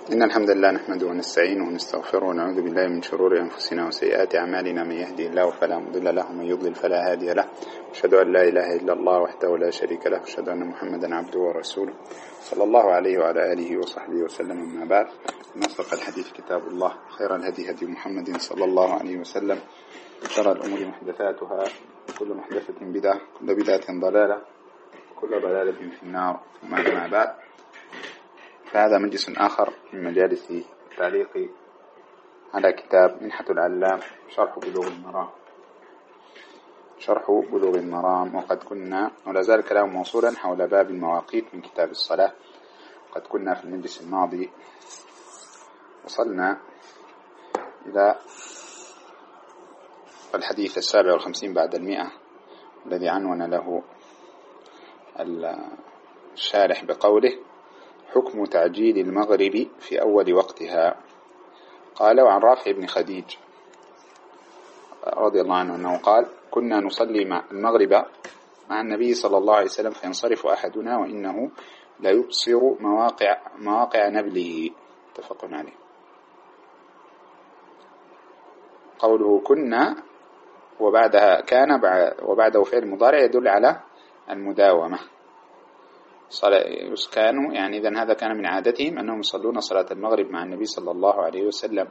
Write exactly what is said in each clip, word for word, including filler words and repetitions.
إن الحمد لله نحمده ونستعينه ونستغفره ونعوذ بالله من شرور أنفسنا وسيئات أعمالنا. من يهدي الله فلا مضل له ومن يضلل فلا هادي له. أشهد أن لا إله إلا الله وحده لا شريك له، أشهد أن محمدا عبده ورسوله صلى الله عليه وعلى آله وصحبه وسلم. أما بعد، نصدق الحديث كتاب الله، خير الهدي هدي محمد صلى الله عليه وسلم، شر الأمور محدثاتها، كل محدثة بدعة، كل بدعة ضلالة، كل ضلالة في النار. ثم أما بعد، فهذا مجلس آخر من مجالس التعليق على كتاب منحة العلام شرح بلوغ المرام شرح بلوغ المرام وقد كنا، ولا زال الكلام موصولا حول باب المواقيت من كتاب الصلاة. قد كنا في المجلس الماضي وصلنا إلى الحديث السابع والخمسين بعد المئة، الذي عنون له الشارح بقوله: حكم تعجيل المغرب في أول وقتها. قال: وعن رافع بن خديج رضي الله عنه أنه قال: كنا نصلي مع المغرب مع النبي صلى الله عليه وسلم فينصرف أحدنا وإنه لا يبصر مواقع, مواقع نبله. متفق عليه. قوله كنا وبعدها كان وبعده فعل مضارع يدل على المداومة. كانوا يعني إذن هذا كان من عادتهم أنهم يصلون صلاة المغرب مع النبي صلى الله عليه وسلم،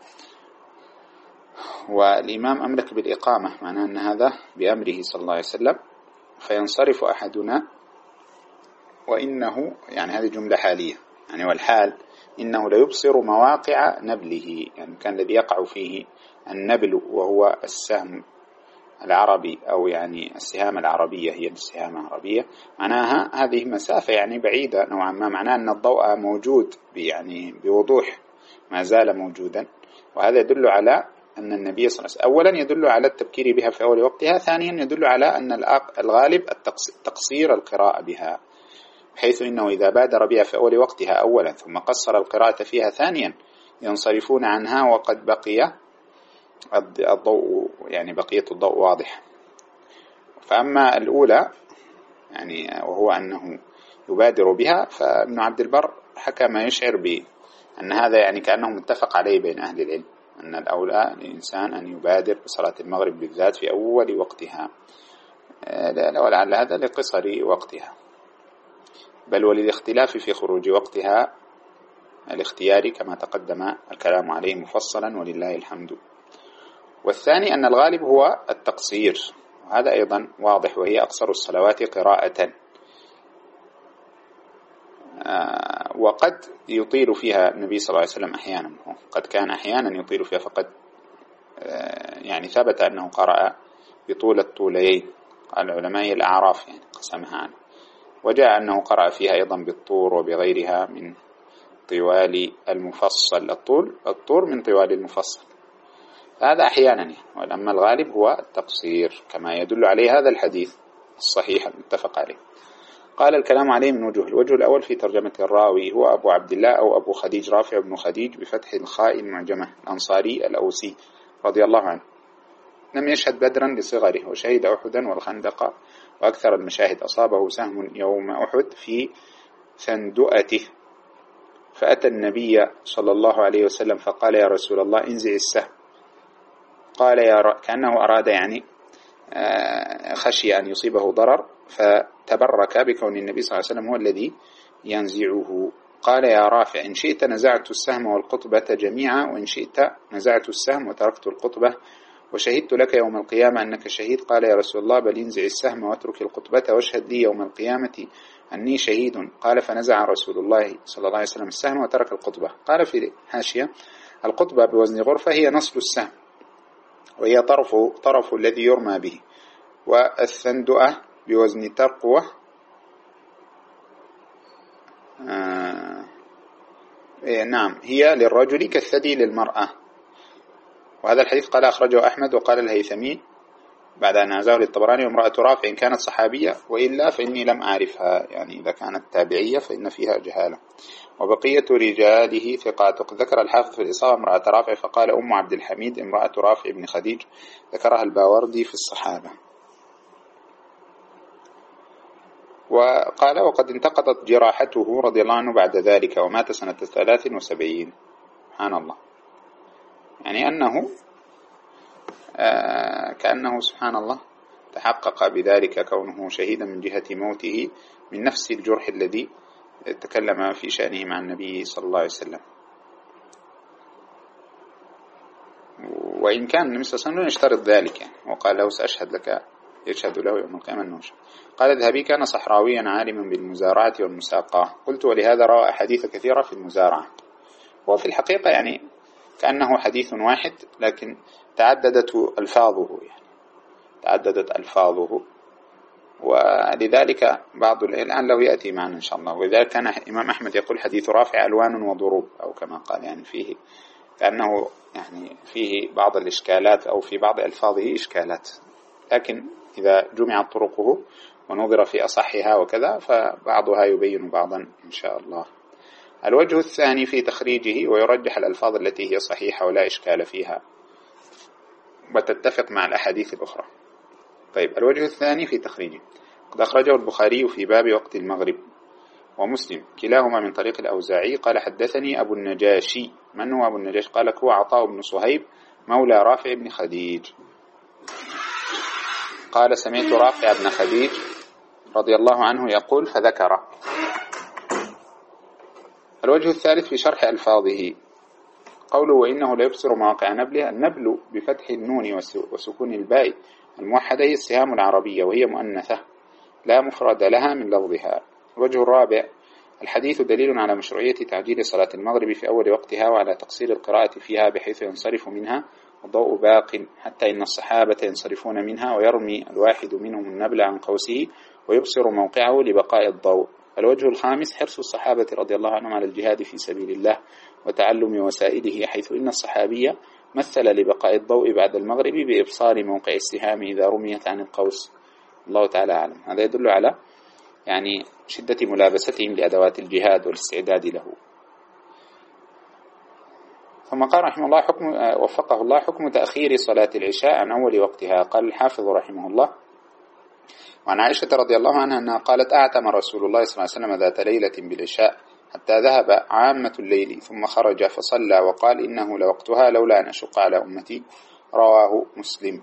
والإمام أملك بالإقامة، معناه أن هذا بأمره صلى الله عليه وسلم. فينصرف أحدنا وإنه، يعني هذه جملة حالية، يعني والحال إنه لا يبصر مواقع نبله، يعني كان الذي يقع فيه النبل وهو السهم العربي، أو يعني السهام العربية، هي السهام العربية، معناها هذه مسافة يعني بعيدة نوعا ما، معناها أن الضوء موجود يعني بوضوح، ما زال موجودا. وهذا يدل على أن النبي صلى الله عليه وسلم أولا يدل على التبكير بها في أول وقتها، ثانيا يدل على أن الغالب تقصير القراءة بها، حيث إنه إذا بادر بها في أول وقتها أولا ثم قصر القراءة فيها ثانيا ينصرفون عنها وقد بقي الضوء، يعني بقية الضوء واضح. فأما الأولى يعني وهو أنه يبادر بها، فابن عبد البر حكى ما يشعر بأن هذا يعني كأنه متفق عليه بين أهل العلم، أن الأولى للإنسان أن يبادر بصلاة المغرب بالذات في أول وقتها، ولعل هذا لقصر وقتها، بل وللاختلاف في خروج وقتها الاختياري كما تقدم الكلام عليه مفصلا ولله الحمد. والثاني أن الغالب هو التقصير، وهذا أيضا واضح، وهي أقصر الصلوات قراءة، آه وقد يطيل فيها النبي صلى الله عليه وسلم أحيانا، قد كان أحيانا يطيل فيها، فقد آه يعني ثبت أنه قرأ بطول الطوليين، قال العلماء هي الأعراف يعني قسمها عنه، وجاء أنه قرأ فيها أيضا بالطور وبغيرها من طوال المفصل، الطول الطور من طوال المفصل، هذا أحيانا يعني. ولما الغالب هو التقصير كما يدل عليه هذا الحديث الصحيح المتفق عليه. قال: الكلام عليه من وجه. الوجه الأول في ترجمة الراوي هو أبو عبد الله أو أبو خديج، رافع بن خديج بفتح الخاء المعجمة، الأنصاري الأوسي رضي الله عنه. لم يشهد بدرا لصغره، وشهد أحدا والخندق وأكثر المشاهد. أصابه سهم يوم أحد في ثندؤته، فأتى النبي صلى الله عليه وسلم فقال: يا رسول الله انزع السهم. قال يا ر... كأنه أراد يعني خشي أن يصيبه ضرر، فتبرك بكون النبي صلى الله عليه وسلم هو الذي ينزعه. قال: يا رافع إن شئت نزعت السهم والقطبة جميعا، وإن شئت نزعت السهم وتركت القطبة، وشهدت لك يوم القيامة أنك شهيد. قال: يا رسول الله بل انزع السهم واترك القطبة واشهد لي يوم القيامة أني شهيد. قال: فنزع رسول الله صلى الله عليه وسلم السهم وترك القطبة. قال في حاشية: القطبة بوزن غرفة هي نصف السهم، وهي طرف طرف الذي يرمى به، والثندؤة بوزن ترقوة آه نعم هي للرجل كالثدي للمرأة. وهذا الحديث قال أخرجه أحمد، وقال الهيثمي بعد أن أعزاه للطبراني: وامرأة رافع إن كانت صحابية، وإلا فإني لم أعرفها، يعني إذا كانت تابعية فإن فيها جهالة. وبقية رجاله ثقات. ذكر الحافظ في الإصابة امرأة رافع فقال: أم عبد الحميد امرأة رافع بن خديج، ذكرها الباوردي في الصحابة. وقال وقد انتقضت جراحته رضي الله عنه بعد ذلك ومات سنة ثلاث وسبعين. سبحان الله، يعني أنه آه كأنه سبحان الله تحقق بذلك كونه شهيدا من جهة موته من نفس الجرح الذي تكلم في شأنه مع النبي صلى الله عليه وسلم. وإن كان النبي صلى الله عليه وسلم يشترط ذلك يعني، وقال له سأشهد لك، يشهد له يوم القيامة أنه شهد. قال الذهبي كان صحراويا عالما بالمزارعة والمساقة. قلت ولهذا روى أحاديث كثيرة في المزارعة. وفي الحقيقة يعني كأنه حديث واحد لكن تعددت ألفاظه، يعني تعددت ألفاظه، ولذلك بعض الآن لو يأتي معنا إن شاء الله. ولذلك كان إمام أحمد يقول حديث رافع ألوان وضروب، أو كما قال، يعني فيه كأنه يعني فيه بعض الإشكالات أو في بعض ألفاظه إشكالات، لكن إذا جمعت طرقه ونظر في أصحها وكذا فبعضها يبين بعضا إن شاء الله. الوجه الثاني في تخريجه، ويرجح الألفاظ التي هي صحيحة ولا إشكال فيها وتتفق مع الأحاديث الأخرى. طيب، الوجه الثاني في تخريجه قد أخرجه البخاري في باب وقت المغرب ومسلم كلاهما من طريق الأوزاعي قال حدثني أبو النجاشي. من هو أبو النجاشي؟ قال هو عطاء بن صهيب مولى رافع بن خديج. قال سمعت رافع بن خديج رضي الله عنه يقول فذكر. الوجه الثالث في شرح ألفاظه قوله وإنه لا يبصر مواقع نبله. النبل بفتح النون وسكون الباء الموحدة هي السهام العربية، وهي مؤنثة لا مفرد لها من لفظها. الوجه الرابع الحديث دليل على مشروعية تعجيل صلاة المغرب في أول وقتها وعلى تقصير القراءة فيها بحيث ينصرف منها الضوء باق حتى إن الصحابة ينصرفون منها ويرمي الواحد منهم النبل عن قوسه ويبصر موقعه لبقاء الضوء. الوجه الخامس حرص الصحابة رضي الله عنهم على الجهاد في سبيل الله وتعلم وسائله، حيث إن الصحابية مثل لبقاء الضوء بعد المغرب بإبصار موقع السهام إذا رميت عن القوس. الله تعالى أعلم. هذا يدل على يعني شدة ملابستهم لأدوات الجهاد والاستعداد له. ثم قال رحمه الله حكم وفقه الله حكم تأخير صلاة العشاء عن أول وقتها. قال الحافظ رحمه الله وعن عائشة رضي الله عنها أنها قالت أعتم رسول الله صلى الله عليه وسلم ذات ليلة بالعشاء حتى ذهب عامة الليل ثم خرج فصلى وقال إنه لوقتها لولا أن أشق على أمتي. رواه مسلم.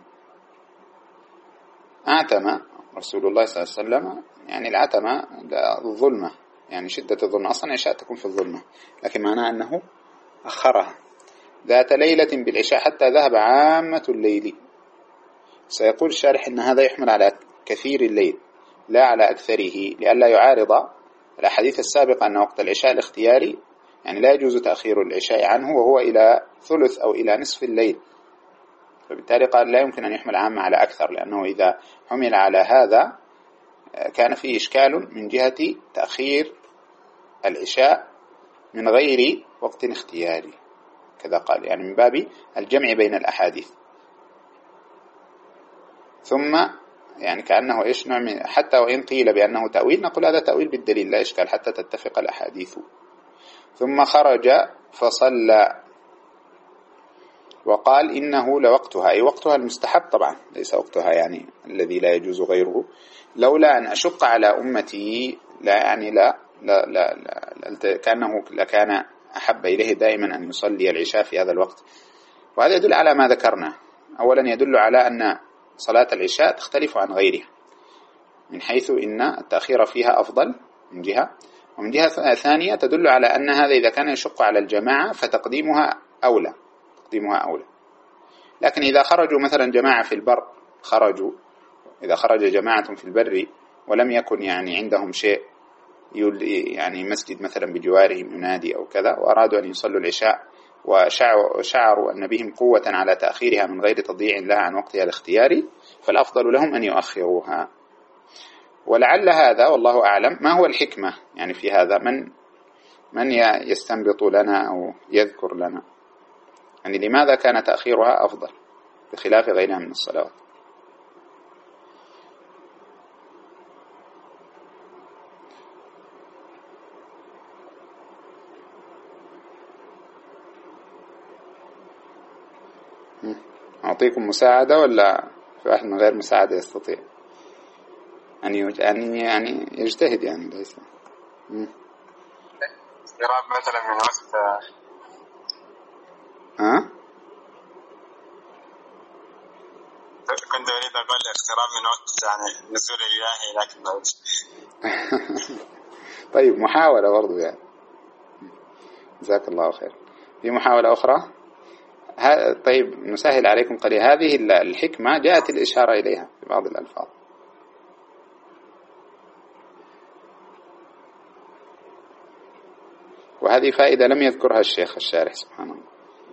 أعتم رسول الله صلى الله عليه وسلم، يعني العتمة الظلمة، يعني شدة الظلمة، أصلا عشاء تكون في الظلمة، لكن معناه أنه أخرها ذات ليلة بالعشاء حتى ذهب عامة الليل. سيقول الشارح إن هذا يحمل على كثير الليل لا على أكثره، لئلا يعارض الأحاديث السابقة أن وقت العشاء الاختياري يعني لا يجوز تأخير العشاء عنه وهو إلى ثلث أو إلى نصف الليل، فبالتالي قال لا يمكن أن يحمل عامة على أكثر، لأنه إذا حمل على هذا كان فيه إشكال من جهة تأخير العشاء من غير وقت اختياري، كذا قال، يعني من باب الجمع بين الأحاديث. ثم يعني كأنه إيش نوع من، حتى وإن قيل بأنه تأويل نقول هذا تأويل بالدليل لا إشكال حتى تتفق الأحاديث. ثم خرج فصلى وقال إنه لوقتها، أي وقتها المستحب طبعا، ليس وقتها يعني الذي لا يجوز غيره. لولا أن أشق على أمتي، لا يعني لا لا لا, لا, لا كأنه لكان أحب إليه دائما أن يصلي العشاء في هذا الوقت. وهذا يدل على ما ذكرنا. أولا يدل على أن صلاة العشاء تختلف عن غيرها من حيث إن التأخير فيها أفضل من جهة، ومن جهة ثانية تدل على أن هذا إذا كان يشق على الجماعة فتقديمها أولى تقديمها أولى. لكن إذا خرجوا مثلا جماعة في البر، خرجوا إذا خرج جماعة في البر ولم يكن يعني عندهم شيء يعني مسجد مثلا بجوارهم ينادي أو كذا، وأرادوا أن يصلوا العشاء وشعروا أن بهم قوة على تأخيرها من غير تضييع لها عن وقتها الاختياري، فالأفضل لهم أن يؤخروها. ولعل هذا والله أعلم ما هو الحكمة يعني في هذا، من من يستنبط لنا أو يذكر لنا يعني لماذا كان تأخيرها أفضل بخلاف غيرها من الصلوات. أعطيكم مساعدة ولا في واحد من غير مساعدة يستطيع؟ أن أن يعني يجتهد يعني ليس اقتراب مثلا من وقت ها كنت أريد أقول اقتراب من وقت يعني نزول الإلهي لكن بعد. طيب محاولة برضو يعني. جزاك الله خير. في محاولة أخرى. طيب نسهل عليكم قليلا. هذه الحكمة جاءت الإشارة إليها في بعض الألفاظ. وهذه فائدة لم يذكرها الشيخ الشارح سبحانه الله.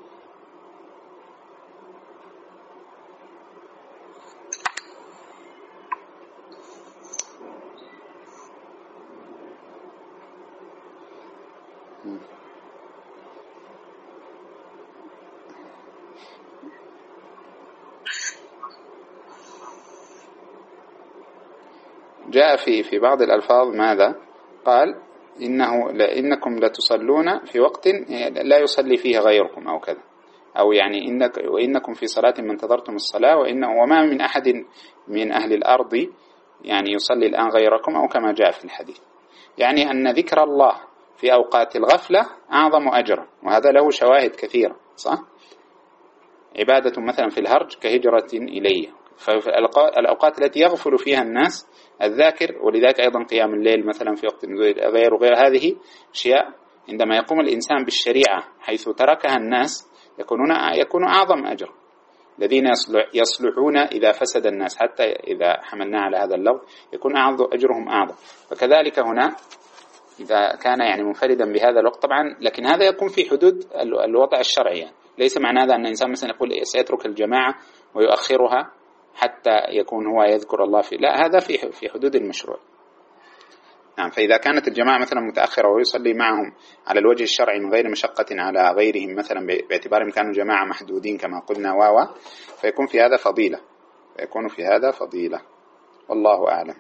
جاء في في بعض الألفاظ ماذا قال إنه إنكم لتصلون في وقت لا يصلي فيه غيركم أو كذا، أو يعني إنك وإنكم في صلاة ما انتظرتم الصلاة، وإنه وما من أحد من أهل الأرض يعني يصلي الآن غيركم، أو كما جاء في الحديث. يعني أن ذكر الله في أوقات الغفلة أعظم أجرا، وهذا له شواهد كثيرة صح. عبادة مثلا في الهرج كهجرة إليه. ففي الأوقات التي يغفل فيها الناس الذاكر، ولذلك أيضا قيام الليل مثلا في وقت غير وغير هذه أشياء عندما يقوم الإنسان بالشريعة حيث تركها الناس يكونون يكون أعظم أجر. الذين يصلحون إذا فسد الناس، حتى إذا حملنا على هذا اللفظ يكون أجرهم أعظم. فكذلك هنا إذا كان يعني منفردا بهذا الوقت طبعا، لكن هذا يكون في حدود الوضع الشرعي يعني. ليس معنى هذا أن الإنسان مثلا يقول سيترك الجماعة ويؤخرها حتى يكون هو يذكر الله في، لا، هذا في في حدود المشروع. نعم. فإذا كانت الجماعة مثلا متأخرة ويصلي معهم على الوجه الشرعي من غير مشقة على غيرهم، مثلا باعتبارهم كانوا جماعة محدودين كما قلنا واوا، فيكون في هذا فضيلة، فيكون في هذا فضيلة، والله أعلم.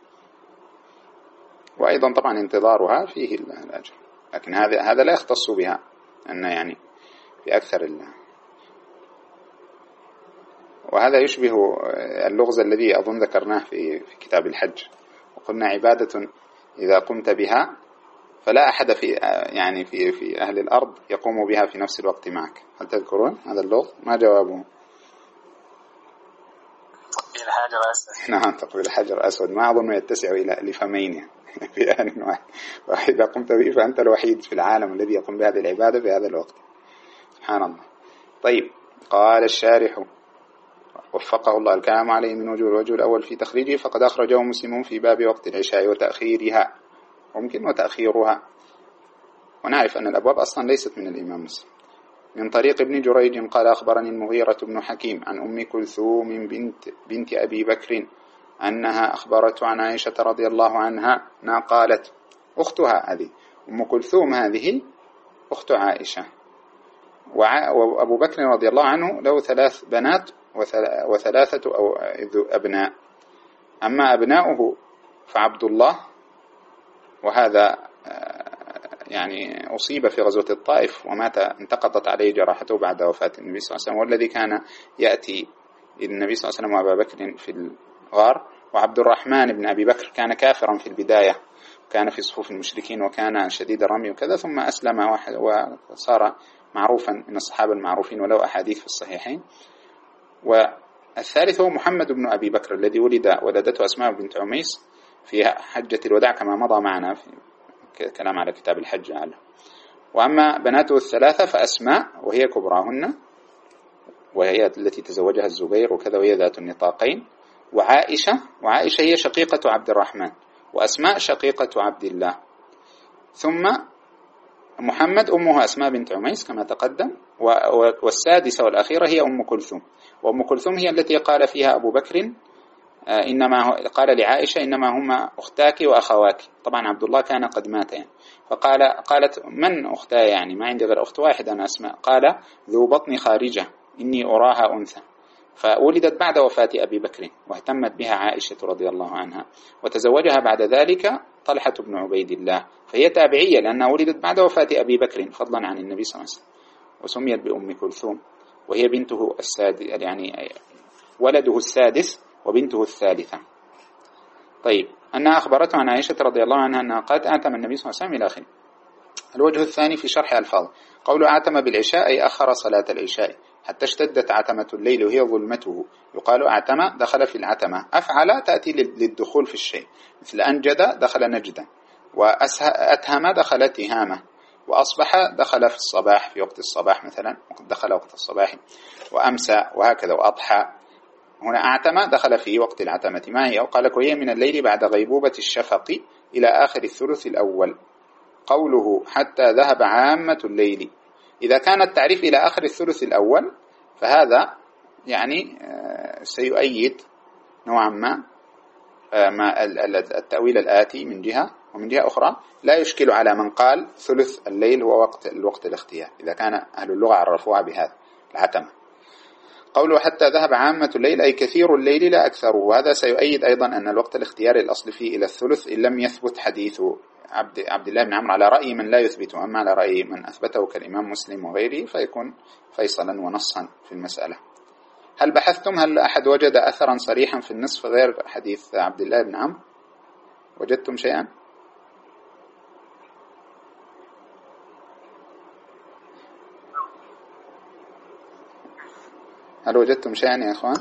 وأيضا طبعا انتظارها فيه الأجر، لكن هذا هذا لا يختص بها، أن يعني في أكثر الله. وهذا يشبه اللغز الذي أظن ذكرناه في في كتاب الحج، وقلنا عبادة إذا قمت بها فلا أحد في يعني في في أهل الأرض يقوم بها في نفس الوقت معك. هل تذكرون هذا اللغز؟ ما جوابه؟ تقبيل الحجر الأسود. نعم، تقبيل الحجر الأسود ما أظن يتسع إلى لفمين في آن واحد، وإذا قمت به فأنت الوحيد في العالم الذي يقوم بهذه العبادة في هذا الوقت. سبحان الله. طيب، قال الشارح وفقه الله الكلام عليه من وجوه. الوجه الأول في تخريجه فقد أخرجه مسلم في باب وقت العشاء وتأخيرها، ممكن وتأخيرها، ونعرف أن الأبواب أصلا ليست من الإمام مسلم. من طريق ابن جريج قال أخبرني المغيرة بن حكيم عن أم كلثوم بنت, بنت أبي بكر أنها أخبرت عن عائشة رضي الله عنها أنها قالت، أختها هذه أم كلثوم هذه أخت عائشة، وأبو بكر رضي الله عنه له ثلاث بنات وثلاثة أو أبناء، أما أبناؤه فعبد الله، وهذا يعني أصيب في غزوة الطائف ومات، انتقضت عليه جراحته بعد وفاة النبي صلى الله عليه وسلم، والذي كان يأتي النبي صلى الله عليه وسلم وأبا بكر في الغار. وعبد الرحمن بن أبي بكر كان كافرا في البداية، كان في صفوف المشركين وكان شديد الرمي وكذا، ثم أسلم وصار معروفا من الصحابة المعروفين وله أحاديث في الصحيحين. والثالث هو محمد بن أبي بكر الذي ولد ولدته أسماء بنت عميس في حجة الوداع كما مضى معنا في كلام على كتاب الحج عنه. وأما بناته الثلاثة فأسماء وهي كبراهن، وهي التي تزوجها الزبير وكذا، وهي ذات النطاقين، وعائشة، وعائشة هي شقيقة عبد الرحمن، وأسماء شقيقة عبد الله، ثم محمد أمها أسماء بنت عميس كما تقدم، والسادسة والأخيرة هي أم كلثوم. وأم كلثوم هي التي قال فيها أبو بكر إنما قال لعائشة إنما هما أختاك وأخواك. طبعا عبد الله كان قد مات يعني، فقال قالت من أختها يعني ما عندي غير أخت واحدة أنا أسماء، قال ذو بطن خارجة إني أراها أنثى. فولدت بعد وفاة أبي بكر واهتمت بها عائشة رضي الله عنها، وتزوجها بعد ذلك طلحة بن عبيد الله، فهي تابعية لأنها ولدت بعد وفاة أبي بكر فضلا عن النبي صلى الله عليه وسلم، وسميت بأم كلثوم، وهي بنته السادس يعني ولده السادس وبنته الثالثة. طيب، أنها أخبرته عن عائشة رضي الله عنها أنها قالت أعتم النبي صلى الله عليه وسلم إلى آخره. الوجه الثاني في شرح ألفاظ، قول أعتم بالعشاء أي أخر صلاة العشاء حتى اشتدت عتمة الليل وهي ظلمته، يقال أعتم دخل في العتمة. أفعل تأتي للدخول في الشيء، مثل أنجد دخل نجدا، وأتهم دخل تهامة، وأصبح دخل في الصباح في وقت الصباح مثلا، دخل وقت الصباح، وأمسى وهكذا، وأضحى. هنا أعتم دخل في وقت العتمة. ما هي؟ قال وهي من الليل بعد غيبوبة الشفق إلى آخر الثلث الأول. قوله حتى ذهب عامة الليل، إذا كان التعريف إلى آخر الثلث الأول فهذا يعني سيؤيد نوعا ما ما التأويل الآتي من جهة، ومن جهة أخرى لا يشكل على من قال ثلث الليل هو وقت الوقت الاختيار، إذا كان أهل اللغة عرفوها بهذا العتمة. قوله حتى ذهب عامة الليل أي كثير الليل لا أكثره، وهذا سيؤيد أيضا أن الوقت الاختياري الأصل فيه إلى الثلث إن لم يثبت حديث عبد, عبد الله بن عمرو على رأي من لا يثبته، أما على رأي من أثبته كالإمام مسلم وغيره فيكون فيصلا ونصا في المسألة. هل بحثتم هل أحد وجد أثرا صريحا في النصف غير حديث عبد الله بن عمرو؟ وجدتم شيئا؟ هل وجدتم شيئا يا أخوان؟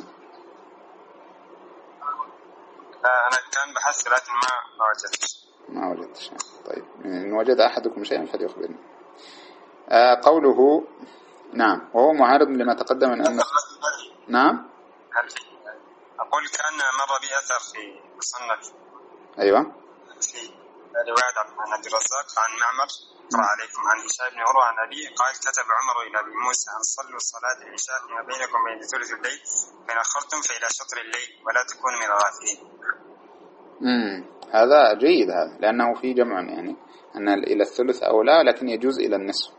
لا، أنا كان بحثت لكن ما ما وجدت ما وجدت شيئا. طيب، إن وجد أحدكم شيئا فليخبرني. آه قوله نعم وهو معارض لما تقدم من أن نعم. أقول كان مر بي أثر في مصنف أيوة في رواية عن عبد الرزاق عن معمر قرأ عليكم عن هشام بن عروة عن أبي قال كتب عمر إلى أبي موسى أن صلوا صلاة العشاء فيما بينكم بين ثلث الليل فإن أخرتم فإلى شطر الليل ولا تكونوا من الغافلين. امم هذا جيد، هذا لأنه في جمع يعني أن إلى الثلث أولى لكن يجوز إلى النصف.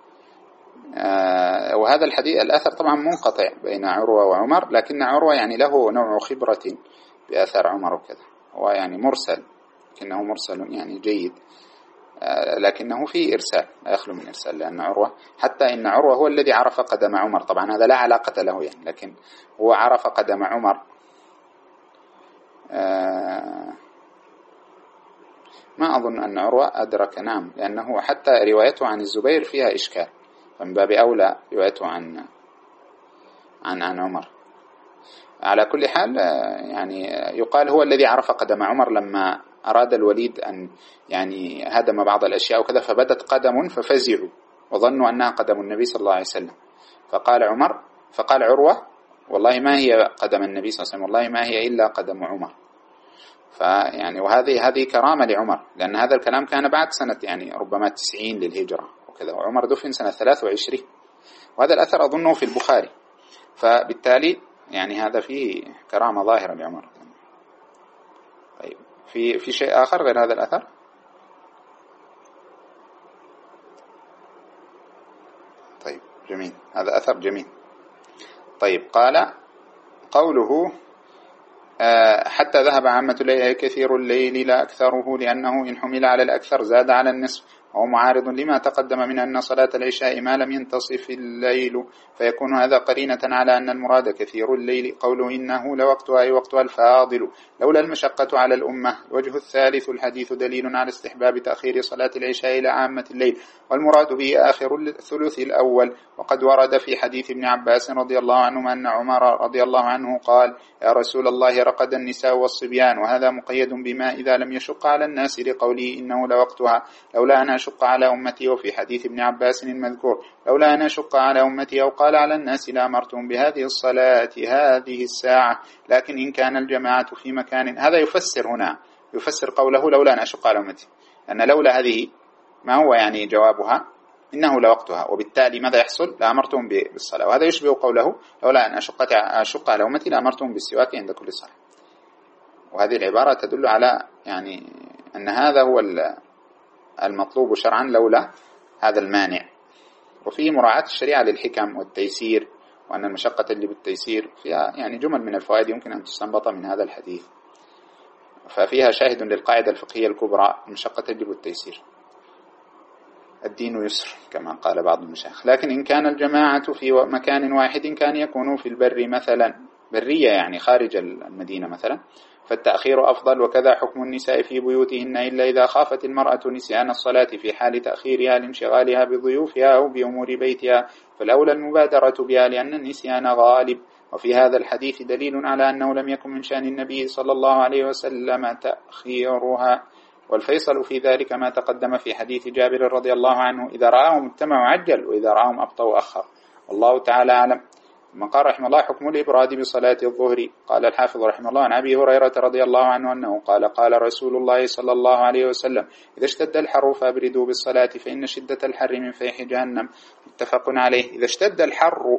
آه وهذا الحديث الأثر طبعا منقطع بين عروة وعمر، لكن عروة يعني له نوع خبرة بأثر عمر وكذا، هو يعني مرسل لكنه مرسل يعني جيد، آه لكنه فيه إرسال لا يخلو من إرسال، لأن عروة حتى إن عروة هو الذي عرف قدم عمر، طبعا هذا لا علاقة له يعني، لكن هو عرف قدم عمر. آه ما أظن أن عروة أدرك، نعم، لأنه حتى روايته عن الزبير فيها إشكال، فمن باب أولى روايته عن عن عن عمر. على كل حال يعني يقال هو الذي عرف قدم عمر لما أراد الوليد أن يعني هدم بعض الأشياء وكذا، فبدت قدم ففزعوا وظنوا أنها قدم النبي صلى الله عليه وسلم، فقال عمر فقال عروة والله ما هي قدم النبي صلى الله عليه وسلم، والله ما هي إلا قدم عمر. فيعني وهذه هذه كرامة لعمر، لأن هذا الكلام كان بعد سنة يعني ربما تسعين للهجرة وكذا، وعمر دفن سنة ثلاث وعشرين، وهذا الأثر أظنه في البخاري، فبالتالي يعني هذا فيه كرامة ظاهرة لعمر. طيب، في في شيء آخر غير هذا الأثر؟ طيب جميل، هذا أثر جميل. طيب، قال قوله حتى ذهب عامة الليل كثير الليل لا أكثره، لأنه إن حمل على الأكثر زاد على النصف، وهو معارض لما تقدم من أن صلاة العشاء ما لم ينتصف الليل، فيكون هذا قرينة على أن المراد كثير الليل. قوله إنه لوقتها أي وقتها الفاضل لولا المشقة على الأمة. الوجه الثالث الحديث دليل على استحباب تأخير صلاة العشاء إلى عامة الليل، والمراد به آخر الثلث الأول. وقد ورد في حديث ابن عباس رضي الله عنهما أن عمر رضي الله عنه قال يا رسول الله رقد النساء والصبيان، وهذا مقيد بما إذا لم يشق على الناس لقوله إنه لوقتها لولا أن أشق على أمتي. وفي حديث ابن عباس المذكور لولا أن أشق على أمتي أو قال على الناس لأمرتهم بهذه الصلاة هذه الساعة، لكن إن كان الجماعة في مكان. هذا يفسر هنا يفسر قوله لولا أن أشق على أمتي، أن لولا هذه ما هو يعني جوابها إنه لوقتها، وبالتالي ماذا يحصل؟ لأمرتهم بالصلاة. وهذا يشبه قوله لولا أن أشق, أشق على أمتي لأمرتهم بالسواك عند كل صلاة. وهذه العبارة تدل على يعني أن هذا هو المطلوب شرعا لولا هذا المانع. وفيه مراعاة الشريعة للحكم والتيسير، وأن المشقة تجلب التيسير، فيها يعني جمل من الفوائد يمكن أن تستنبط من هذا الحديث، ففيها شاهد للقاعدة الفقهية الكبرى المشقة تجلب التيسير، الدين يسر كما قال بعض المشايخ. لكن إن كان الجماعة في مكان واحد كان يكونوا في البر مثلا، برية يعني خارج المدينة مثلا، فالتأخير أفضل. وكذا حكم النساء في بيوتهن إلا إذا خافت المرأة نسيان الصلاة في حال تأخيرها لانشغالها بضيوفها أو بأمور بيتها، فالأولى المبادرة بها لأن النسيان غالب. وفي هذا الحديث دليل على أنه لم يكن من شأن النبي صلى الله عليه وسلم تأخيرها، والفيصل في ذلك ما تقدم في حديث جابر رضي الله عنه: إذا رآهم اجتمعوا عجل وإذا رآهم أبطأوا أخر. والله تعالى أعلم. ثم قال رحمه الله: حكم الإبراد بصلاة الظهر. قال الحافظ رحمه الله عن أبي هريرة رضي الله عنه أنه قال: قال رسول الله صلى الله عليه وسلم: إذا اشتد الحر فأبردوا بالصلاة فإن شدة الحر من فيح جهنم. متفق عليه. إذا اشتد الحر،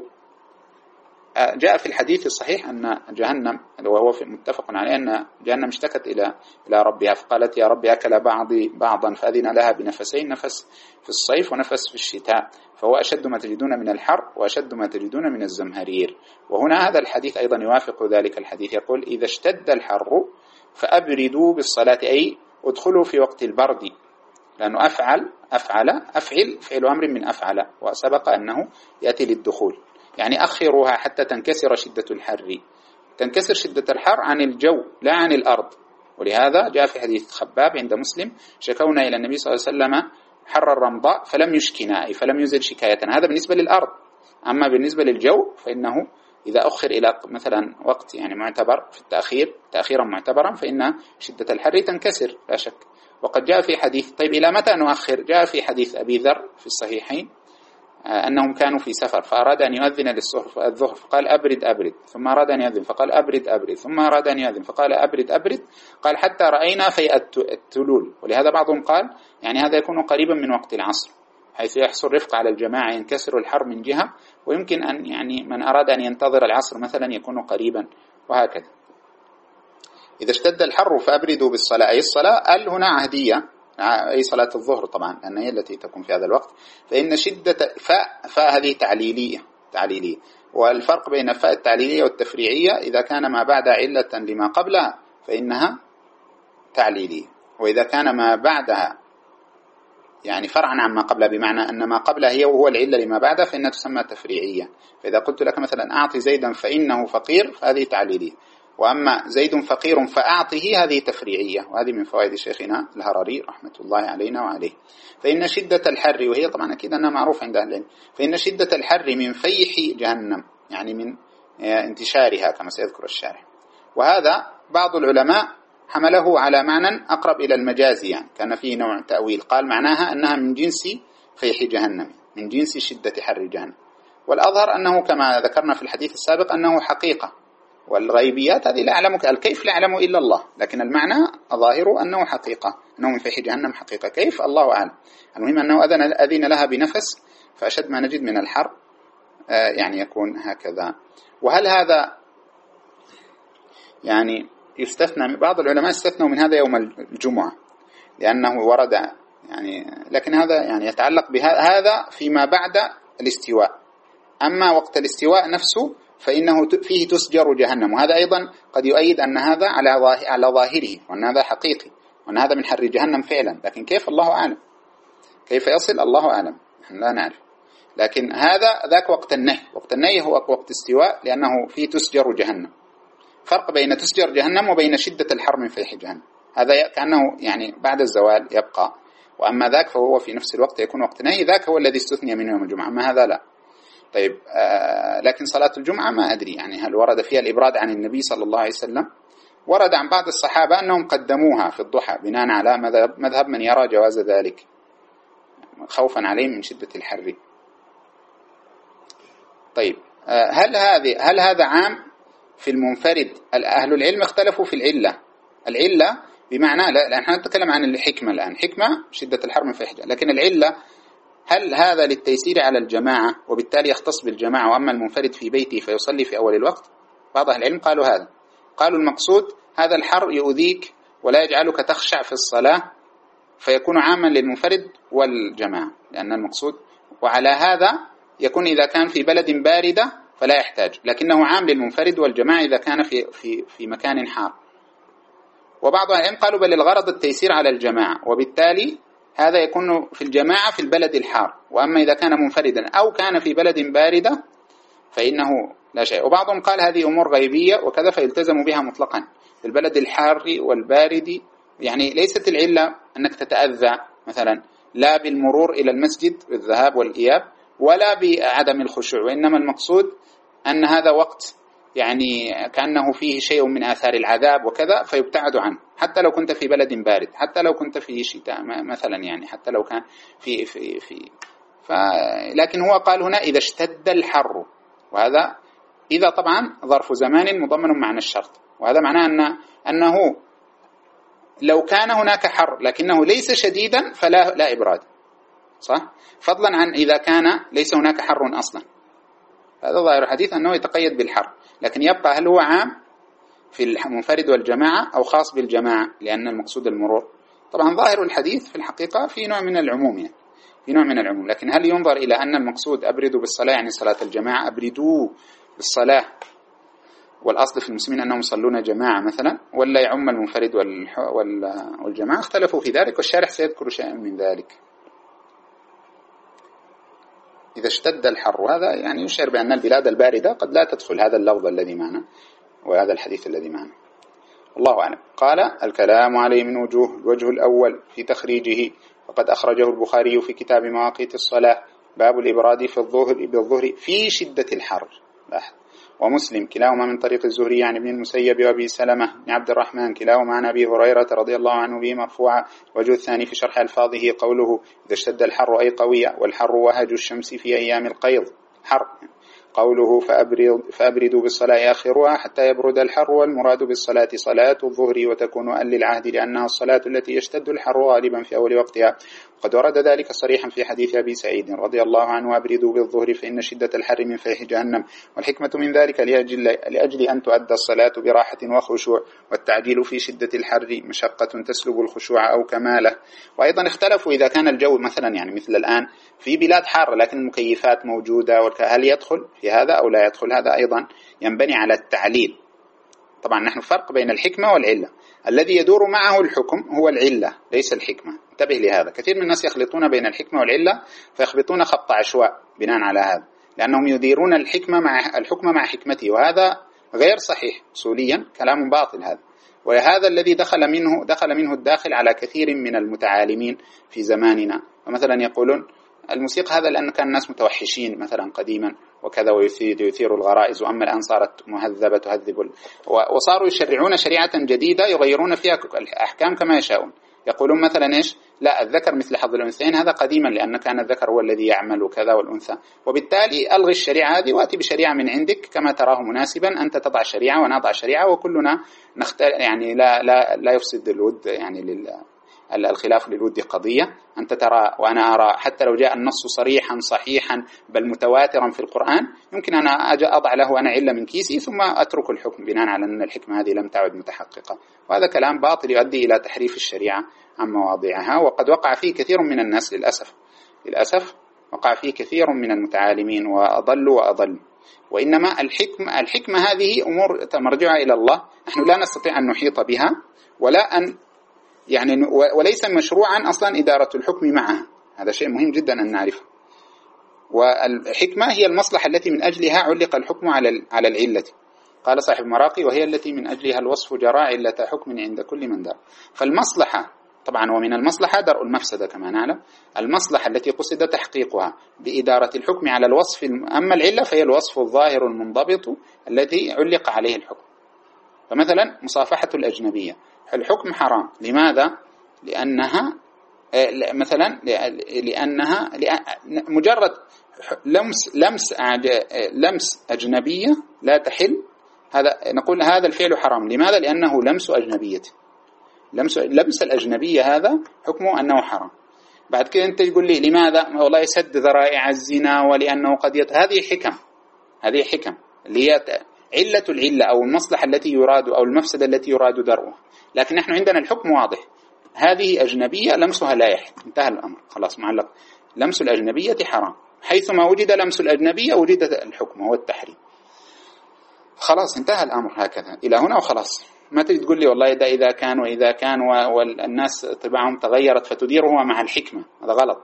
جاء في الحديث الصحيح أن جهنم، وهو متفق عليه، أن جهنم اشتكت إلى إلى ربها فقالت: يا رب أكل بعضي بعضا، فأذن لها بنفسين، نفس في الصيف ونفس في الشتاء، فهو أشد ما تجدون من الحر وأشد ما تجدون من الزمهرير. وهنا هذا الحديث أيضا يوافق ذلك الحديث، يقول: إذا اشتد الحر فأبردوا بالصلاة، أي ادخلوا في وقت البرد، لأنه أفعل أفعل أفعل فعل أمر من أفعل، وسبق أنه يأتي للدخول، يعني أخروها حتى تنكسر شدة الحر. تنكسر شدة الحر عن الجو لا عن الأرض. ولهذا جاء في حديث خباب عند مسلم: شكونا إلى النبي صلى الله عليه وسلم حر الرمضاء فلم يشكنا، أي فلم يزل شكايتنا. هذا بالنسبة للأرض. أما بالنسبة للجو فإنه إذا أخر إلى مثلا وقت يعني معتبر في التأخير تأخيرا معتبرا فإن شدة الحر تنكسر لا شك. وقد جاء في حديث، طيب إلى متى نؤخر؟ جاء في حديث أبي ذر في الصحيحين أنهم كانوا في سفر فأراد أن يؤذن للظهر فقال: أبرد أبرد، ثم أراد أن يؤذن فقال: أبرد أبرد، ثم أراد أن يؤذن فقال: أبرد أبرد، قال: حتى رأينا في التلول. ولهذا بعضهم قال يعني هذا يكون قريبا من وقت العصر، حيث يحصل رفق على الجماعة، ينكسر الحر من جهة، ويمكن أن يعني من أراد أن ينتظر العصر مثلا يكون قريبا، وهكذا. إذا اشتد الحر فأبردوا بالصلاة، أي الصلاة ال هنا عهدية، أي صلاة الظهر طبعا لأن هي التي تكون في هذا الوقت. فإن شدة فاء فاء هذه تعليلية تعليلية والفرق بين الفاء التعليلية والتفريعية: إذا كان ما بعد علة لما قبلها فإنها تعليلية، وإذا كان ما بعدها يعني فرعا عما قبلها، بمعنى أن ما قبلها هي وهو العلة لما بعدها، فإنها تسمى تفريعية. فإذا قلت لك مثلا: أعطي زيدا فإنه فقير، فهذه تعليلية. وأما زيد فقير فأعطه، هذه تفريعية، وهذه من فوائد شيخنا الهرري رحمة الله علينا وعليه. فإن شدة الحر، وهي طبعا أكيد أنها معروف عند أهل العلم، فإن شدة الحر من فيح جهنم، يعني من انتشارها كما سيذكر الشارح. وهذا بعض العلماء حمله على معنى أقرب إلى المجازي، يعني كان فيه نوع تأويل، قال معناها أنها من جنس فيح جهنم، من جنس شدة حر جهنم. والأظهر أنه كما ذكرنا في الحديث السابق أنه حقيقة، والغيبيات هذه لا يعلم الكيف لا يعلم إلا الله، لكن المعنى ظاهر أنه حقيقة، أنه من فيح جهنم حقيقة. كيف؟ الله أعلم. المهم أنه أذن, أذن لها بنفس، فأشد ما نجد من الحر آه يعني يكون هكذا. وهل هذا يعني يستثنى؟ بعض العلماء استثنوا من هذا يوم الجمعة لأنه ورد يعني، لكن هذا يعني يتعلق بهذا فيما بعد الاستواء. أما وقت الاستواء نفسه فإنه فيه تسجر جهنم، وهذا أيضا قد يؤيد أن هذا على ظاهره، وأن هذا حقيقي، وأن هذا من حر جهنم فعلا. لكن كيف؟ الله أعلم. كيف يصل؟ الله أعلم، نحن لا نعرف. لكن هذا ذاك وقت النهي. وقت النهي هو وقت استواء لأنه فيه تسجر جهنم. فرق بين تسجر جهنم وبين شدة الحر من فيح جهنم، هذا كأنه يعني بعد الزوال يبقى. وأما ذاك فهو في نفس الوقت يكون وقت نهي، ذاك هو الذي استثني منه يوم الجمعة، أما هذا لا. طيب آه لكن صلاة الجمعة ما أدري يعني هل ورد فيها الإبراد عن النبي صلى الله عليه وسلم؟ ورد عن بعض الصحابة أنهم قدموها في الضحى بناء على مذهب من يرى جواز ذلك خوفا عليهم من شدة الحر. طيب آه هل هذه هل هذا عام في المنفرد؟ أهل العلم اختلفوا في العلة. العلة بمعنى لا، لأن نحن نتكلم عن الحكمة الآن، حكمة شدة الحر من فيح جهنم، لكن العلة هل هذا للتيسير على الجماعة وبالتالي يختص بالجماعة، وأما المنفرد في بيته فيصلي في أول الوقت؟ بعض أهل العلم قالوا هذا، قالوا المقصود هذا الحر يؤذيك ولا يجعلك تخشع في الصلاة، فيكون عاما للمنفرد والجماعة، لأن المقصود. وعلى هذا يكون إذا كان في بلد باردة فلا يحتاج، لكنه عام للمنفرد والجماعة إذا كان في في في مكان حار. وبعض أهل العلم قالوا بل الغرض التيسير على الجماعة، وبالتالي هذا يكون في الجماعة في البلد الحار، وأما إذا كان منفردا أو كان في بلد باردة فإنه لا شيء. وبعضهم قال هذه أمور غيبية وكذا فيلتزم بها مطلقا، في البلد الحار والبارد، يعني ليست العلة أنك تتأذى مثلا لا بالمرور إلى المسجد بالذهاب والإياب ولا بعدم الخشوع، وإنما المقصود أن هذا وقت يعني كأنه فيه شيء من آثار العذاب وكذا فيبتعد عنه، حتى لو كنت في بلد بارد، حتى لو كنت في شتاء مثلا، يعني حتى لو كان في في في ف... لكن هو قال هنا إذا اشتد الحر، وهذا إذا طبعا ظرف زمان مضمن معنى الشرط، وهذا معناه أن أنه لو كان هناك حر لكنه ليس شديدا فلا لا إبراد، صح؟ فضلا عن إذا كان ليس هناك حر أصلا، هذا ظاهر الحديث أنه يتقيد بالحر، لكن يبقى هل هو عام في المنفرد والجماعة أو خاص بالجماعة لأن المقصود المرور؟ طبعا ظاهر الحديث في الحقيقة في نوع من العموم، يعني في نوع من العموم، لكن هل ينظر إلى أن المقصود أبردوا بالصلاة يعني صلاة الجماعة، أبردوا بالصلاة والأصل في المسلمين أنهم يصلون جماعة مثلا، ولا يعم المنفرد والجماعة؟ اختلفوا في ذلك، والشارح سيذكر شيئا من ذلك. إذا اشتد الحر، وهذا يعني يشير بأن البلاد الباردة قد لا تدخل هذا اللفظ الذي معنا وهذا الحديث الذي معنا، والله أعلم. قال الكلام عليه من وجوه، الوجه الأول في تخريجه فقد أخرجه البخاري في كتاب مواقيت الصلاة باب الإبراد في الظهر بالظهر في شدة الحر، ومسلم كلاهما من طريق الزهري عن ابن المسيب وابي سلمة بن عبد الرحمن كلاهما عن ابي هريرة رضي الله عنه به مرفوعا. وجه الثاني في شرح الفاظه قوله إذا اشتد الحر أي قوية، والحر وهج الشمس في أيام القيض حر، قوله فأبرد فأبردوا بالصلاة آخرها حتى يبرد الحر، والمراد بالصلاة صلاة الظهر وتكون أقل للعهد لأنها الصلاة التي يشتد الحر غالبا في أول وقتها، وقد ورد ذلك صريحا في حديث أبي سعيد رضي الله عنه أبردوا بالظهر فإن شدة الحر من فيح جهنم، والحكمة من ذلك لأجل, لأجل أن تؤدى الصلاة براحة وخشوع، والتعجيل في شدة الحر مشقة تسلب الخشوع أو كماله. وأيضا اختلفوا إذا كان الجو مثلا يعني مثل الآن في بلاد حارة لكن المكيفات موجودة، هل يدخل في هذا أو لا يدخل؟ هذا أيضا ينبني على التعليل. طبعا نحن فرق بين الحكمة والعلة، الذي يدور معه الحكم هو العلة ليس الحكمة، انتبه لهذا. كثير من الناس يخلطون بين الحكمة والعلة فيخبطون خبط عشواء بناء على هذا، لأنهم يديرون الحكمة مع الحكمة مع حكمته، وهذا غير صحيح أصوليا، كلام باطل هذا. وهذا الذي دخل منه دخل منه الداخل على كثير من المتعالمين في زماننا، فمثلا يقولون الموسيقى هذا لأن كان الناس متوحشين مثلا قديما وكذا ويثير يثير الغرائز، وأما الآن صارت مهذبة تهذب، وصاروا يشرعون شريعة جديدة يغيرون فيها الأحكام كما يشاءون. يقولون مثلا إيش؟ لا الذكر مثل حظ الأنثيين، هذا قديما لأن كان الذكر هو الذي يعمل وكذا والأنثى، وبالتالي ألغي الشريعة هذه وأتي بشريعة من عندك كما تراه مناسبا، أنت تضع شريعة ونضع شريعة وكلنا نختار، يعني لا لا لا يفسد الود، يعني لل الخلاف للود قضية. أنت ترى وأنا أرى حتى لو جاء النص صريحا صحيحا بل متواترا في القرآن، يمكن أنا أجي أضع له أنا علة من كيسي ثم أترك الحكم بناء على أن الحكمة هذه لم تعد متحققة، وهذا كلام باطل يؤدي إلى تحريف الشريعة عن مواضعها، وقد وقع فيه كثير من الناس للأسف للأسف وقع فيه كثير من المتعالمين وأضلوا وأضلوا. وإنما الحكمة الحكمة هذه أمور مرجعها إلى الله، نحن لا نستطيع أن نحيط بها ولا أن يعني وليس مشروعا أصلا إدارة الحكم معها، هذا شيء مهم جدا أن نعرفه. والحكمة هي المصلحة التي من أجلها علق الحكم على على العلة، قال صاحب مراقي وهي التي من أجلها الوصف جرى علة حكم عند كل من دار. فالمصلحة طبعا، ومن المصلحة درء المفسدة كما نعلم، المصلحة التي قصد تحقيقها بإدارة الحكم على الوصف، أما العلة فهي الوصف الظاهر المنضبط الذي علق عليه الحكم. فمثلا مصافحة الأجنبية الحكم حرام، لماذا؟ لأنها مثلا لأنها مجرد لمس لمس لمس أجنبية لا تحل، هذا نقول هذا الفعل حرام. لماذا؟ لأنه لمس أجنبية، لمس لمس الأجنبية هذا حكمه أنه حرام. بعد كده أنت تقول لي لماذا؟ والله يسد ذرائع الزنا، ولأنه قد يت... هذه حكم هذه حكم اللي هي علة العلة أو المصلحة التي يراد أو المفسدة التي يراد درءها. لكن نحن عندنا الحكم واضح، هذه أجنبية لمسها لا يحل، انتهى الأمر خلاص، معلق لمس الأجنبية حرام، حيثما وجد لمس الأجنبية وجد الحكم هو التحريم، خلاص انتهى الأمر هكذا إلى هنا وخلاص. ما تجي تقول لي والله ده إذا كان وإذا كان والناس طباعهم تغيرت فتديرها مع الحكمة، هذا غلط،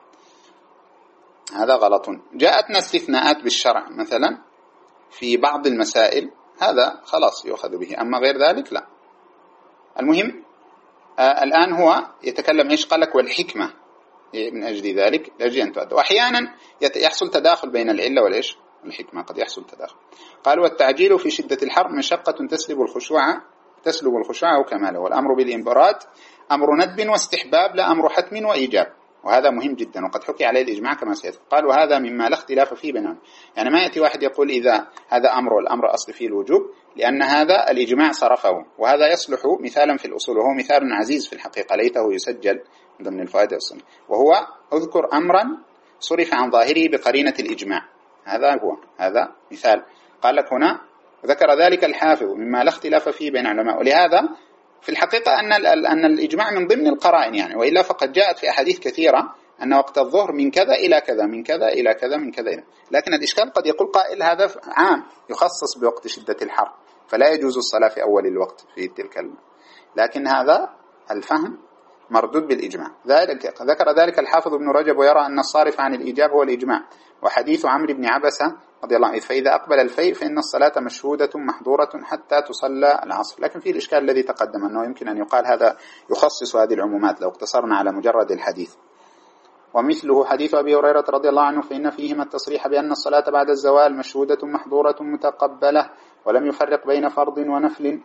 هذا غلط. جاءتنا استثناءات بالشرع مثلا في بعض المسائل، هذا خلاص يؤخذ به، أما غير ذلك لا. المهم آه الآن هو يتكلم إيش قال لك والحكمة من أجل ذلك لأجل أن تؤدى. وأحيانا يحصل تداخل بين العلة والإيش الحكمة، قد يحصل تداخل. قال والتعجيل في شدة الحر مشقة تسلب الخشوع تسلب الخشوع وكماله، والأمر بالإنبراد أمر ندب واستحباب لا أمر حتم وإيجاب، وهذا مهم جدا وقد حكي عليه الإجماع كما سيأتي. قال وهذا مما لا اختلاف فيه بينهم، يعني ما يأتي واحد يقول إذا هذا أمر والأمر أصل فيه الوجوب، لأن هذا الإجماع صرفه، وهذا يصلح مثالا في الأصول، وهو مثال عزيز في الحقيقة ليته يسجل ضمن الفوائد الأصولية، وهو اذكر أمرا صرف عن ظاهره بقرينة الإجماع. هذا هو هذا مثال. قال لك هنا ذكر ذلك الحافظ مما لا اختلاف فيه بين العلماء، ولهذا في الحقيقة أن أن الإجماع من ضمن القرائن يعني، وإلا فقد جاءت في أحاديث كثيرة أن وقت الظهر من كذا إلى كذا من كذا إلى كذا من كذا إلى. لكن الإشكال قد يقول قائل هذا عام يخصص بوقت شدة الحر فلا يجوز الصلاة في أول الوقت في تلك الم... لكن هذا الفهم مردود بالإجماع. ذلك ذكر ذلك الحافظ ابن رجب ويرى أن الصارف عن الإجابة هو الإجماع، وحديث عمرو بن عبسة رضي الله عنه فإذا أقبل الفيء فإن الصلاة مشهودة محظورة حتى تصلى العصر. لكن في الإشكال الذي تقدم أنه يمكن أن يقال هذا يخصص هذه العمومات لو اقتصرنا على مجرد الحديث. ومثله حديث أبي هريرة رضي الله عنه فإن فيهما التصريح بأن الصلاة بعد الزوال مشهودة محظورة متقبلة، ولم يفرق بين فرض ونفل.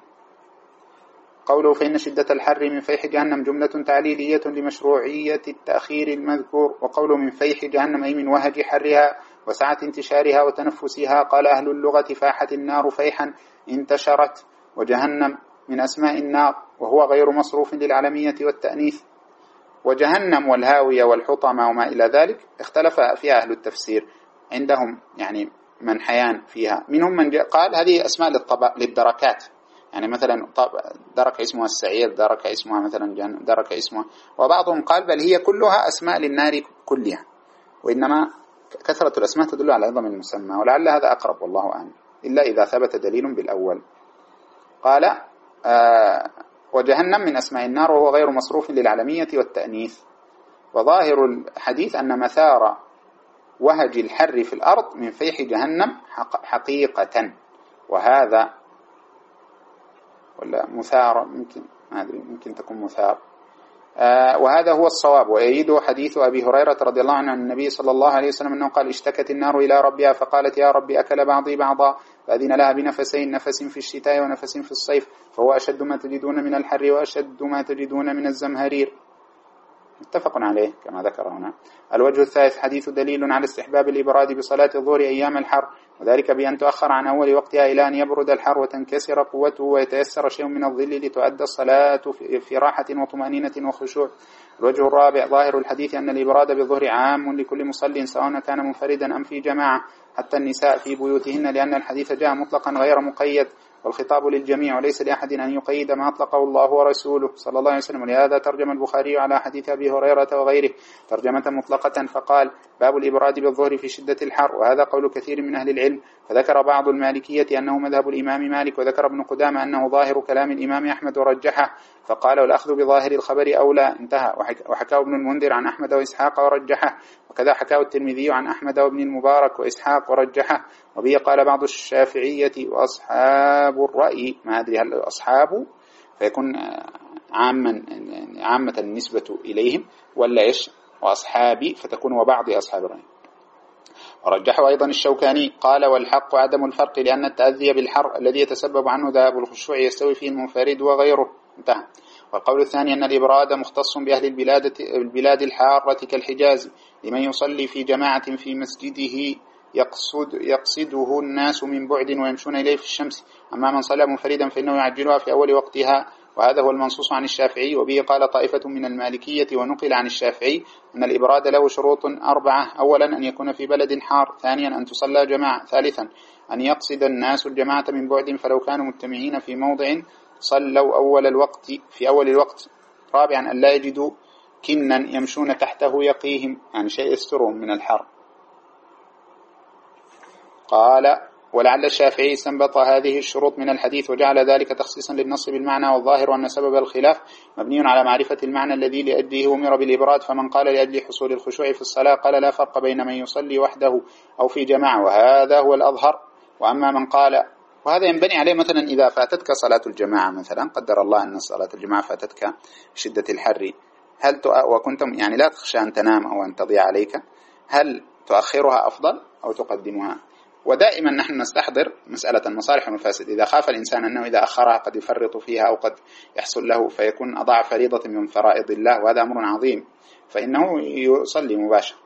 قوله فإن شدة الحر من فيح جهنم جملة تعليلية لمشروعية التأخير المذكور. وقوله من فيح جهنم أي من وهج حرها وسعة انتشارها وتنفسها. قال أهل اللغة فاحت النار فيحا انتشرت، وجهنم من أسماء النار وهو غير مصروف للعلمية والتأنيث. وجهنم والهاوية والحطمة وما إلى ذلك اختلف فيها أهل التفسير، عندهم يعني منحيان فيها، منهم من قال هذه أسماء للدركات، يعني مثلا درك اسمها السعير، درك اسمها مثلا جهنم، درك اسمها، وبعضهم قال بل هي كلها أسماء للنار كلها، وإنما كثرة الأسماء تدل على عظم المسمى، ولعل هذا أقرب والله أعلم، إلا إذا ثبت دليل بالأول. قال آه وجهنم من أسماء النار وهو غير مصروف للعلمية والتأنيث. وظاهر الحديث أن مثار وهج الحر في الأرض من فيح جهنم حقيقة، وهذا ولا مثار ممكن ما أدري ممكن تكون مثار آه وهذا هو الصواب. ويأيده حديث أبي هريرة رضي الله عنه عن النبي صلى الله عليه وسلم أنه قال اشتكت النار إلى ربها فقالت يا ربي أكل بعضي بعضا، فأذن لها بنفسين، نفس في الشتاء ونفس في الصيف، فهو أشد ما تجدون من الحر وأشد ما تجدون من الزمهرير. متفق عليه كما ذكر هنا. الوجه الثالث حديث دليل على استحباب الإبراد بصلاة الظهر أيام الحر، وذلك بأن تؤخر عن أول وقتها إلى أن يبرد الحر وتنكسر قوته ويتيسر شيء من الظل لتؤدى الصلاة في راحة وطمأنينة وخشوع. الوجه الرابع ظاهر الحديث أن الإبراد بالظهر عام لكل مصل سواء كان منفردا أم في جماعة، حتى النساء في بيوتهن، لأن الحديث جاء مطلقا غير مقيد، والخطاب للجميع وليس لأحد أن يقيد ما أطلقه الله ورسوله صلى الله عليه وسلم. ولهذا ترجم البخاري على حديث أبي هريرة وغيره ترجمة مطلقة فقال باب الإبراد بالظهر في شدة الحر، وهذا قول كثير من أهل العلم. فذكر بعض المالكية أنه مذهب الإمام مالك، وذكر ابن قدامة أنه ظاهر كلام الإمام أحمد ورجحه، فقال والأخذ بظاهر الخبر أولى، انتهى. وحكاه ابن المنذر عن أحمد وإسحاق ورجحه، وكذا حكاه الترمذي عن أحمد وابن المبارك وإسحاق ورجحه. وبه قال بعض الشافعية وأصحاب الرأي، ما أدري هل أصحاب فيكون عاما عامة النسبة إليهم ولا إيش، وأصحابي فتكون وبعض أصحاب الرأي. ورجحه أيضا الشوكاني قال والحق عدم الفرق، لأن التأذي بالحر الذي يتسبب عنه ذهاب الخشوع يستوي فيه المنفرد وغيره، انتهى. والقول الثاني أن الإبراد مختص بأهل البلاد, البلاد الحارة كالحجاز، لمن يصلي في جماعة في مسجده يقصد يقصده الناس من بعد ويمشون إليه في الشمس. أما من صلى منفردا فإنه يعجلها في أول وقتها، وهذا هو المنصوص عن الشافعي. وبه قال طائفة من المالكية ونقل عن الشافعي أن الإبراد له شروط أربعة: أولا أن يكون في بلد حار، ثانيا أن تصلى جماعة، ثالثا أن يقصد الناس الجماعة من بعد فلو كانوا مجتمعين في موضع صلوا أول الوقت في أول الوقت، رابعا أن لا يجدوا كنا يمشون تحته يقيهم، يعني شيء يسترهم من الحر. قال ولعل الشافعي استنبط هذه الشروط من الحديث وجعل ذلك تخصيصا للنص بالمعنى، والظاهر أن سبب الخلاف مبني على معرفة المعنى الذي لأجله أمر بالإبراد. فمن قال لأجل حصول الخشوع في الصلاة قال لا فرق بين من يصلي وحده أو في جماعة، وهذا هو الأظهر. وأما من قال وهذا ينبني عليه مثلا إذا فاتتك صلاة الجماعة مثلا، قدر الله أن صلاة الجماعة فاتتك بشدة الحر، هل وكنت يعني لا تخشى أن تنام أو أن تضيع عليك، هل تؤخرها أفضل أو تقدمها؟ ودائما نحن نستحضر مسألة المصالح والمفاسد. إذا خاف الإنسان أنه إذا أخرها قد يفرط فيها أو قد يحصل له فيكون أضاع فريضة من فرائض الله، وهذا أمر عظيم، فإنه يصلي مباشر.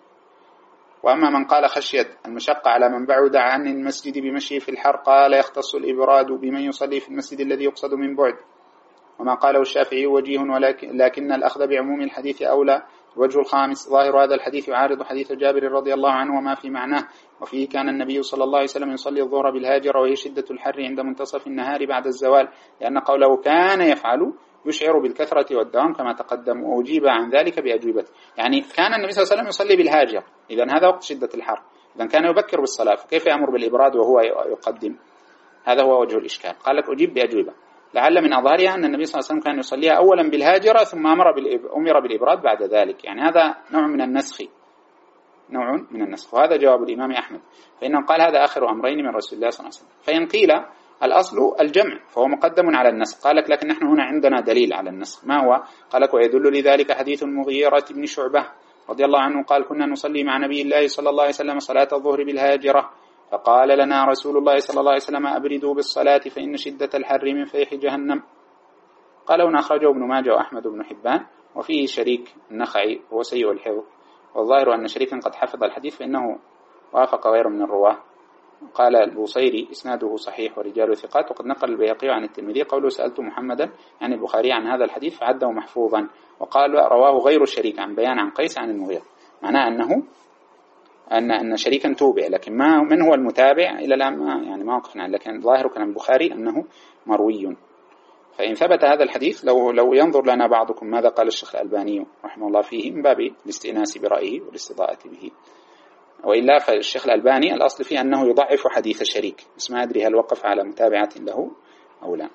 وأما من قال خشية المشقة على من بعد عن المسجد بمشي في الحر، قال يختص الإبراد بمن يصلي في المسجد الذي يقصد من بعد. وما قاله الشافعي وجيه، ولكن لكن الأخذ بعموم الحديث أولى. الوجه الخامس، ظاهر هذا الحديث يعارض حديث جابر رضي الله عنه وما في معناه، وفيه كان النبي صلى الله عليه وسلم يصلي الظهر بالهاجر وهي شدة الحر عند منتصف النهار بعد الزوال، لأن قوله كان يفعل يشعر بالكثرة والدوام كما تقدم، وأجيب عن ذلك بأجوبة. يعني كان النبي صلى الله عليه وسلم يصلي بالهاجر، إذن هذا وقت شدة الحر، إذن كان يبكر بالصلاة، فكيف يأمر بالإبراد وهو يقدم؟ هذا هو وجه الإشكال. قال لك أجيب بأجوبة، لعل من أظهرها أن النبي صلى الله عليه وسلم كان يصليها أولا بالهاجرة ثم أمر أمر بالإبراد بعد ذلك، يعني هذا نوع من النسخ، نوع من النسخ، وهذا جواب الإمام أحمد، فإنه قال هذا آخر أمرين من رسول الله صلى الله عليه وسلم. فإن قيل الأصل الجمع فهو مقدم على النسخ، قال لك لكن نحن هنا عندنا دليل على النسخ، ما هو؟ قال لك ويدل لذلك حديث المغيرة بن شعبة رضي الله عنه قال كنا نصلي مع نبي الله صلى الله عليه وسلم صلاة الظهر بالهاجرة، فقال لنا رسول الله صلى الله عليه وسلم أبردوا بالصلاة فإن شدة الحر من فيح جهنم. قال هنا أخرجه ابن ماجه وأحمد بن حبان، وفيه شريك النخعي هو سيء الحفظ، والظاهر أن شريكا قد حفظ الحديث فإنه وافق غيره من الرواه. قال البوصيري إسناده صحيح ورجاله ثقات، وقد نقل البيهقي عن الترمذي قوله سألت محمدا عن البخاري عن هذا الحديث فعده محفوظا، وقال رواه غير الشريك عن بيان عن قيس عن المغيرة، معناه أنه أن أن شريكا توبع، لكن ما من هو المتابع إلى الآن ما يعني ما وقفنا، لكن ظاهر كلام البخاري أنه مروي. فإن ثبت هذا الحديث لو لو ينظر لنا بعضكم ماذا قال الشيخ الألباني رحمه الله فيه من باب الاستئناس برأيه والاستضاءة به، وإلا فالشيخ الألباني الأصل فيه أنه يضعف حديث الشريك، بس ما أدري هل وقف على متابعة له أو لا.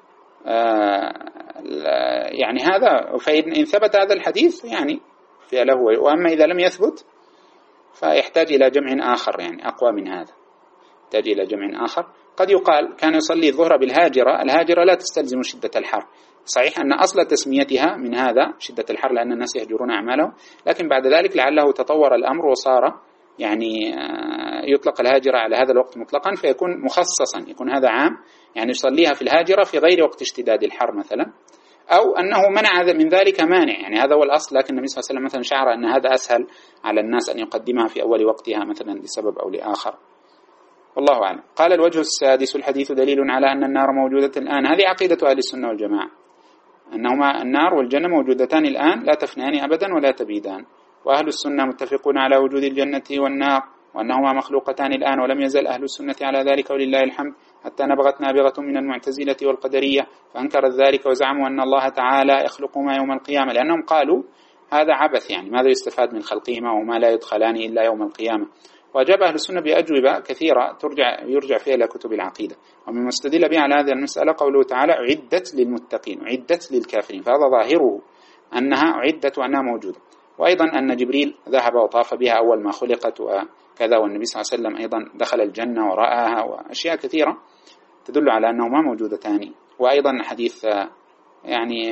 آه يعني هذا، فإن ثبت هذا الحديث يعني في له، وأما إذا لم يثبت فيحتاج إلى جمع آخر يعني أقوى من هذا، يحتاج إلى جمع آخر. قد يقال كان يصلي الظهر بالهاجرة، الهاجرة لا تستلزم شدة الحر، صحيح أن أصل تسميتها من هذا شدة الحر لأن الناس يهجرون أعمالهم، لكن بعد ذلك لعله تطور الأمر وصار يعني يطلق الهاجرة على هذا الوقت مطلقا، فيكون مخصصا، يكون هذا عام، يعني يصليها في الهاجرة في غير وقت اشتداد الحر مثلا، أو أنه منع من ذلك مانع، يعني هذا هو الأصل، لكن النبي صلى الله عليه وسلم مثلا شعر أن هذا أسهل على الناس أن يقدمها في أول وقتها مثلا لسبب أو لآخر، والله أعلم. قال الوجه السادس، الحديث دليل على أن النار موجودة الآن، هذه عقيدة أهل السنة والجماعة، أنهما النار والجنة موجودتان الآن لا تفنيان أبدا ولا تبيدان، وأهل السنة متفقون على وجود الجنة والنار وأنهما مخلوقتان الآن، ولم يزل أهل السنة على ذلك ولله الحمد، حتى نبغت نابغة من المعتزلة والقدرية فأنكرت ذلك وزعموا أن الله تعالى يخلقهما يوم القيامة، لأنهم قالوا هذا عبث، يعني ماذا يستفاد من خلقهما وما لا يدخلان إلا يوم القيامة. وأجاب أهل السنة بأجوبة كثيرة ترجع يرجع فيها إلى كتب العقيدة، ومن مستدل بها على هذه المسألة قوله تعالى عدت للمتقين، عدت للكافرين، فهذا ظاهره أنها عدت وأنها موجودة. وأيضا أن جبريل ذهب وطاف بها أول ما خلقت وكذا، والنبي صلى الله عليه وسلم أيضا دخل الجنة ورآها، وأشياء كثيرة تدل على أنهما موجودتان. وأيضا حديث يعني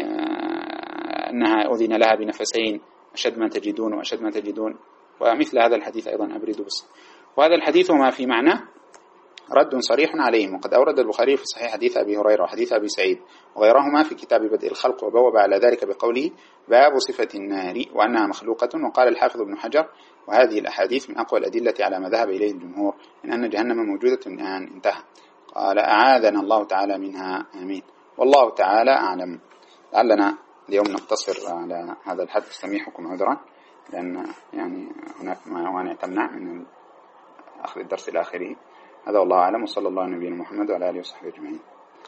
أنها أذن لها بنفسين أشد ما تجدون وأشد ما تجدون، ومثل هذا الحديث أيضا أبرد بس. وهذا الحديث وما في معناه رد صريح عليهم، وقد أورد البخاري في صحيح حديث أبي هريرة وحديث أبي سعيد وغيرهما في كتاب بدء الخلق، وبوب على ذلك بقوله باب صفة النار وأنها مخلوقة. وقال الحافظ ابن حجر وهذه الأحاديث من أقوى الأدلة على ما ذهب إليه الجمهور من أن جهنم موجودة الآن، انتهى. قال أعاذنا الله تعالى منها، آمين. والله تعالى أعلم. لعلنا اليوم نقتصر على هذا الحد، سميحكم عذرا لأن يعني هناك موانع تمنع من أخذ الدرس الآخري. هذا والله أعلم، وصلى الله على نبينا محمد وعلى آله وصحبه أجمعين.